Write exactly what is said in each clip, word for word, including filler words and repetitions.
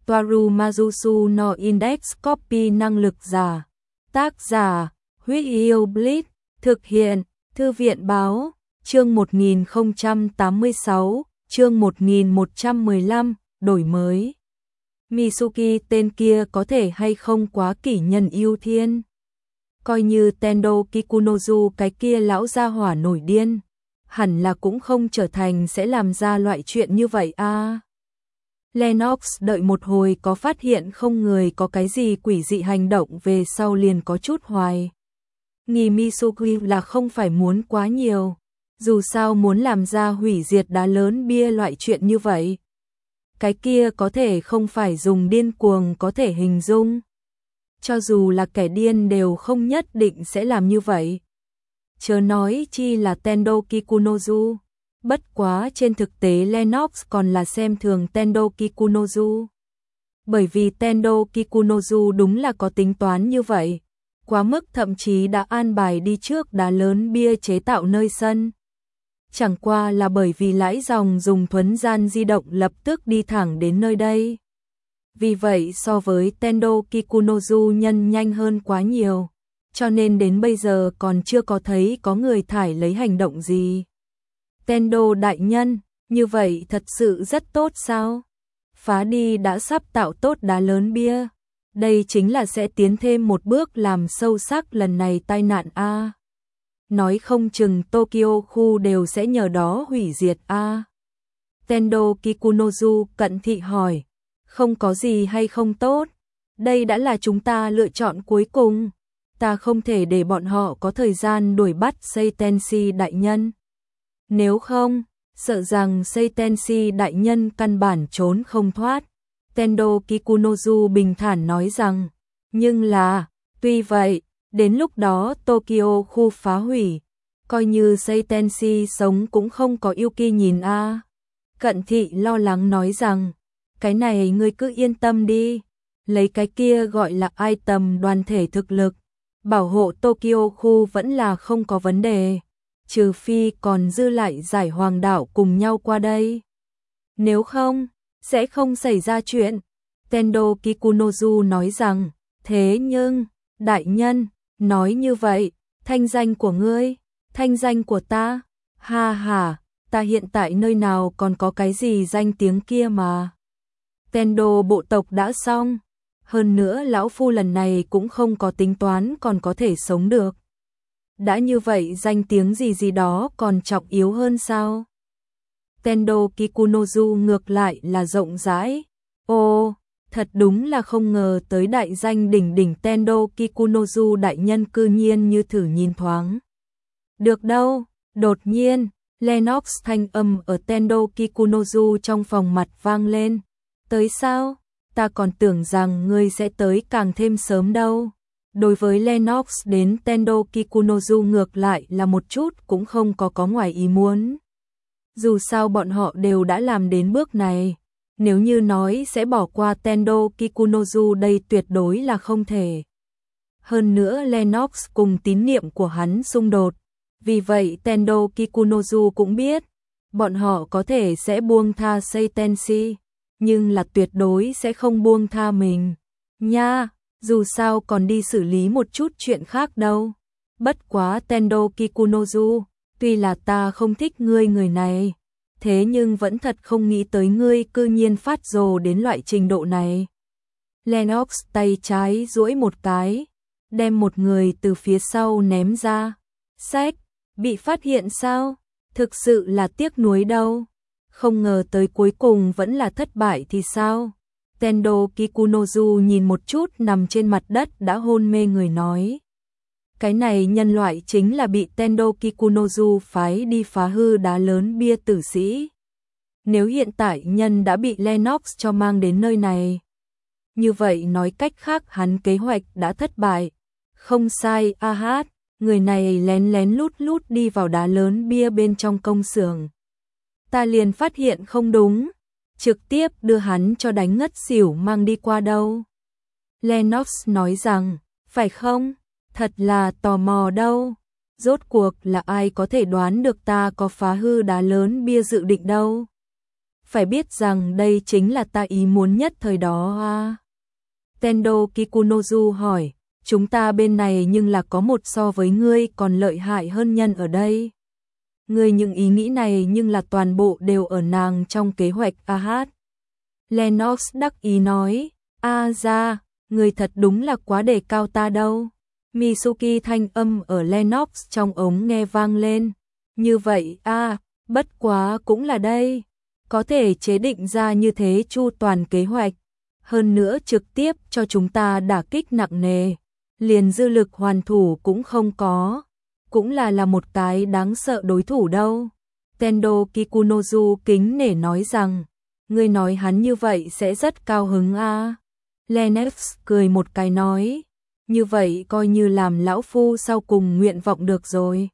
Toaru Majusu no Index Copy năng lực giả. Tác giả, Huyết Yêu Blitz, thực hiện, Thư viện báo, chương một nghìn không trăm tám mươi sáu, chương một nghìn một trăm mười lăm, đổi mới. Mitsuki tên kia có thể hay không quá kỷ nhân yêu thiên. Coi như Tendo Kikunozu cái kia lão gia hỏa nổi điên, hẳn là cũng không trở thành sẽ làm ra loại chuyện như vậy a. À. Lennox đợi một hồi có phát hiện không người có cái gì quỷ dị hành động về sau liền có chút hoài. Nghi Mitsuki là không phải muốn quá nhiều, dù sao muốn làm ra hủy diệt đá lớn bia loại chuyện như vậy. Cái kia có thể không phải dùng điên cuồng có thể hình dung. Cho dù là kẻ điên đều không nhất định sẽ làm như vậy. Chớ nói chi là Tendo Kikunozu. Bất quá trên thực tế Lennox còn là xem thường Tendo Kikunozu. Bởi vì Tendo Kikunozu đúng là có tính toán như vậy. Quá mức thậm chí đã an bài đi trước đá lớn bia chế tạo nơi sân. Chẳng qua là bởi vì lãi dòng dùng thuấn gian di động lập tức đi thẳng đến nơi đây. Vì vậy so với Tendo Kikunozu nhân nhanh hơn quá nhiều. Cho nên đến bây giờ còn chưa có thấy có người thải lấy hành động gì. Tendo đại nhân, như vậy thật sự rất tốt sao? Phá đi đã sắp tạo tốt đá lớn bia. Đây chính là sẽ tiến thêm một bước làm sâu sắc lần này tai nạn a. À. Nói không chừng Tokyo khu đều sẽ nhờ đó hủy diệt a. À. Tendo Kikunozu cận thị hỏi, không có gì hay không tốt, đây đã là chúng ta lựa chọn cuối cùng, ta không thể để bọn họ có thời gian đuổi bắt Seitenshi đại nhân. Nếu không, sợ rằng Seitenshi đại nhân căn bản trốn không thoát. Tendo Kikunozu bình thản nói rằng, nhưng là, tuy vậy, đến lúc đó Tokyo khu phá hủy, coi như Seitenshi sống cũng không có Yuki nhìn a. À. Cận thị lo lắng nói rằng, cái này ngươi cứ yên tâm đi, lấy cái kia gọi là item đoàn thể thực lực, bảo hộ Tokyo khu vẫn là không có vấn đề, trừ phi còn dư lại giải hoàng đảo cùng nhau qua đây. Nếu không, sẽ không xảy ra chuyện. Tendo Kikunozu nói rằng, thế nhưng, đại nhân, nói như vậy, thanh danh của ngươi, thanh danh của ta, ha ha, ta hiện tại nơi nào còn có cái gì danh tiếng kia mà. Tendo bộ tộc đã xong, hơn nữa lão phu lần này cũng không có tính toán còn có thể sống được. Đã như vậy danh tiếng gì gì đó còn trọng yếu hơn sao? Tendo Kikunozu ngược lại là rộng rãi. Ô, thật đúng là không ngờ tới đại danh đỉnh đỉnh Tendo Kikunozu đại nhân cư nhiên như thử nhìn thoáng. Được đâu, đột nhiên, Lennox thanh âm ở Tendo Kikunozu trong phòng mặt vang lên. Tới sao? Ta còn tưởng rằng ngươi sẽ tới càng thêm sớm đâu. Đối với Lennox đến Tendo Kikunozu ngược lại là một chút cũng không có có ngoài ý muốn. Dù sao bọn họ đều đã làm đến bước này, nếu như nói sẽ bỏ qua Tendo Kikunozu đây tuyệt đối là không thể. Hơn nữa Lennox cùng tín niệm của hắn xung đột, vì vậy Tendo Kikunozu cũng biết, bọn họ có thể sẽ buông tha Seitenshi, nhưng là tuyệt đối sẽ không buông tha mình. Nha, dù sao còn đi xử lý một chút chuyện khác đâu. Bất quá Tendo Kikunozu, tuy là ta không thích ngươi người này, thế nhưng vẫn thật không nghĩ tới ngươi cư nhiên phát rồ đến loại trình độ này. Lennox tay trái duỗi một cái, đem một người từ phía sau ném ra. Sách, bị phát hiện sao? Thực sự là tiếc nuối đâu. Không ngờ tới cuối cùng vẫn là thất bại thì sao? Tendo Kikunozu nhìn một chút nằm trên mặt đất đã hôn mê người nói. Cái này nhân loại chính là bị Tendo Kikunozu phái đi phá hư đá lớn bia tử sĩ. Nếu hiện tại nhân đã bị Lennox cho mang đến nơi này, như vậy nói cách khác hắn kế hoạch đã thất bại. Không sai, a hát, người này lén lén lút lút đi vào đá lớn bia bên trong công xưởng. Ta liền phát hiện không đúng, trực tiếp đưa hắn cho đánh ngất xỉu mang đi qua đâu. Lennox nói rằng, phải không? Thật là tò mò đâu. Rốt cuộc là ai có thể đoán được ta có phá hư đá lớn bia dự định đâu. phải biết rằng đây chính là ta ý muốn nhất thời đó à. Tendo Kikunozu hỏi, chúng ta bên này nhưng là có một so với ngươi còn lợi hại hơn nhân ở đây. Ngươi những ý nghĩ này nhưng là toàn bộ đều ở nàng trong kế hoạch a hát. Lennox đắc ý nói, a ra, ngươi thật đúng là quá đề cao ta đâu. Mitsuki thanh âm ở Lennox trong ống nghe vang lên. Như vậy a, bất quá cũng là đây. Có thể chế định ra như thế chu toàn kế hoạch. Hơn nữa trực tiếp cho chúng ta đả kích nặng nề. Liền dư lực hoàn thủ cũng không có. Cũng là là một cái đáng sợ đối thủ đâu. Tendo Kikunozu kính nể nói rằng, ngươi nói hắn như vậy sẽ rất cao hứng a. Lennox cười một cái nói, như vậy coi như làm lão phu sau cùng nguyện vọng được rồi.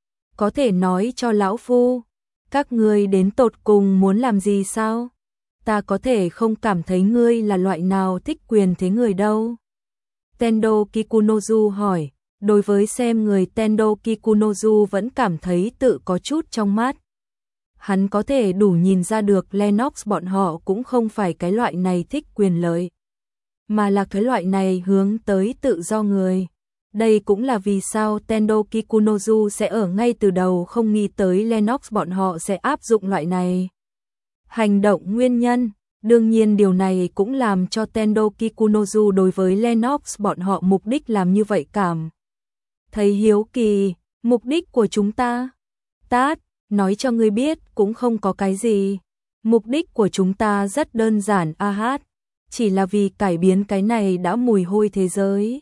Có thể nói cho lão phu, các ngươi đến tột cùng muốn làm gì sao? Ta có thể không cảm thấy ngươi là loại nào thích quyền thế người đâu. Tendo Kikunozu hỏi, đối với xem người Tendo Kikunozu vẫn cảm thấy tự có chút trong mắt. Hắn có thể đủ nhìn ra được Lennox bọn họ cũng không phải cái loại này thích quyền lợi, mà là cái loại này hướng tới tự do người. Đây cũng là vì sao Tendo Kikunozu sẽ ở ngay từ đầu không nghĩ tới Lennox bọn họ sẽ áp dụng loại này hành động nguyên nhân. Đương nhiên điều này cũng làm cho Tendo Kikunozu đối với Lennox bọn họ mục đích làm như vậy cảm thấy hiếu kỳ. Mục đích của chúng ta, Tát, nói cho ngươi biết cũng không có cái gì. Mục đích của chúng ta rất đơn giản a hát, chỉ là vì cải biến cái này đã mùi hôi thế giới.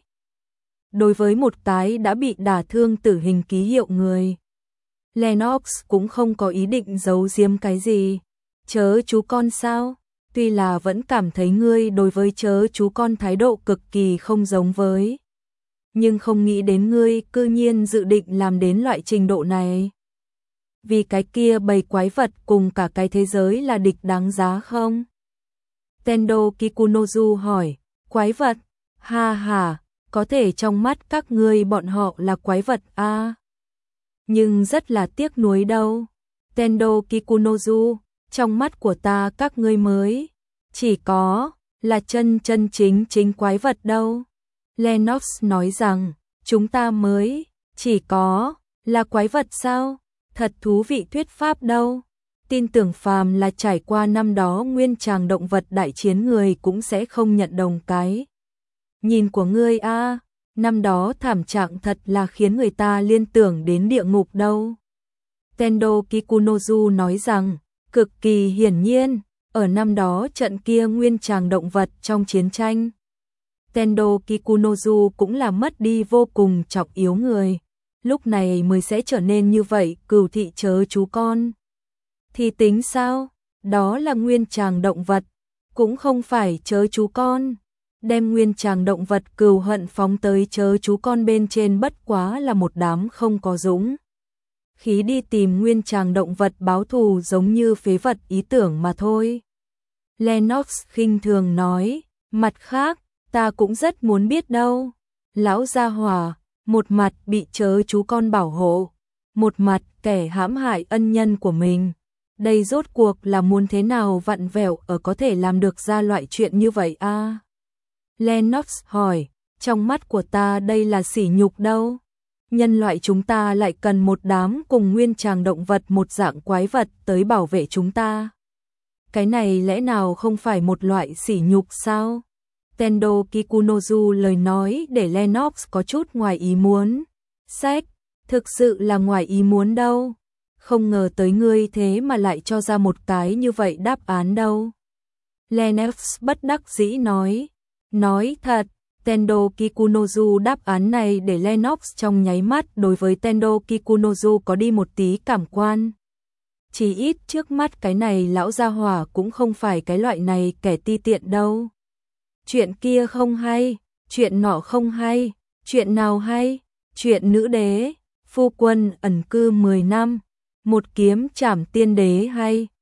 Đối với một cái đã bị đả thương tử hình ký hiệu người, Lennox cũng không có ý định giấu giếm cái gì. Chớ chú con sao? Tuy là vẫn cảm thấy ngươi đối với chớ chú con thái độ cực kỳ không giống với, nhưng không nghĩ đến ngươi cư nhiên dự định làm đến loại trình độ này. Vì cái kia bầy quái vật cùng cả cái thế giới là địch đáng giá không? Tendo Kikunozu hỏi, quái vật? Ha ha, có thể trong mắt các ngươi bọn họ là quái vật a, à? Nhưng rất là tiếc nuối đâu. Tendo Kikunozu, trong mắt của ta các ngươi mới chỉ có là chân chân chính chính quái vật đâu. Lennox nói rằng, chúng ta mới chỉ có là quái vật sao? Thật thú vị thuyết pháp đâu. Tin tưởng phàm là trải qua năm đó nguyên tràng động vật đại chiến người cũng sẽ không nhận đồng cái nhìn của ngươi a. À, năm đó thảm trạng thật là khiến người ta liên tưởng đến địa ngục đâu. Tendo Kikunozu nói rằng, cực kỳ hiển nhiên, ở năm đó trận kia nguyên tràng động vật trong chiến tranh, Tendo Kikunozu cũng là mất đi vô cùng trọng yếu người, lúc này mới sẽ trở nên như vậy. Cừu thị chớ chú con thì tính sao? Đó là nguyên tràng động vật, cũng không phải chớ chú con. Đem nguyên tràng động vật cừu hận phóng tới chớ chú con bên trên bất quá là một đám không có dũng khí đi tìm nguyên tràng động vật báo thù giống như phế vật ý tưởng mà thôi. Lennox khinh thường nói, mặt khác, ta cũng rất muốn biết đâu. Lão gia hỏa, một mặt bị chớ chú con bảo hộ, một mặt kẻ hãm hại ân nhân của mình. Đây rốt cuộc là muốn thế nào vặn vẹo ở có thể làm được ra loại chuyện như vậy a? À? Lennox hỏi, trong mắt của ta đây là sỉ nhục đâu. Nhân loại chúng ta lại cần một đám cùng nguyên tràng động vật một dạng quái vật tới bảo vệ chúng ta. Cái này lẽ nào không phải một loại sỉ nhục sao? Tendo Kikunozu lời nói để Lennox có chút ngoài ý muốn. Sách, thực sự là ngoài ý muốn đâu. Không ngờ tới ngươi thế mà lại cho ra một cái như vậy đáp án đâu. Lennox bất đắc dĩ nói. Nói thật, Tendo Kikunozu đáp án này để Lennox trong nháy mắt đối với Tendo Kikunozu có đi một tí cảm quan. Chỉ ít trước mắt cái này lão gia hỏa cũng không phải cái loại này kẻ ti tiện đâu. Chuyện kia không hay, chuyện nọ không hay, chuyện nào hay, chuyện nữ đế, phu quân ẩn cư mười năm, một kiếm trảm tiên đế hay,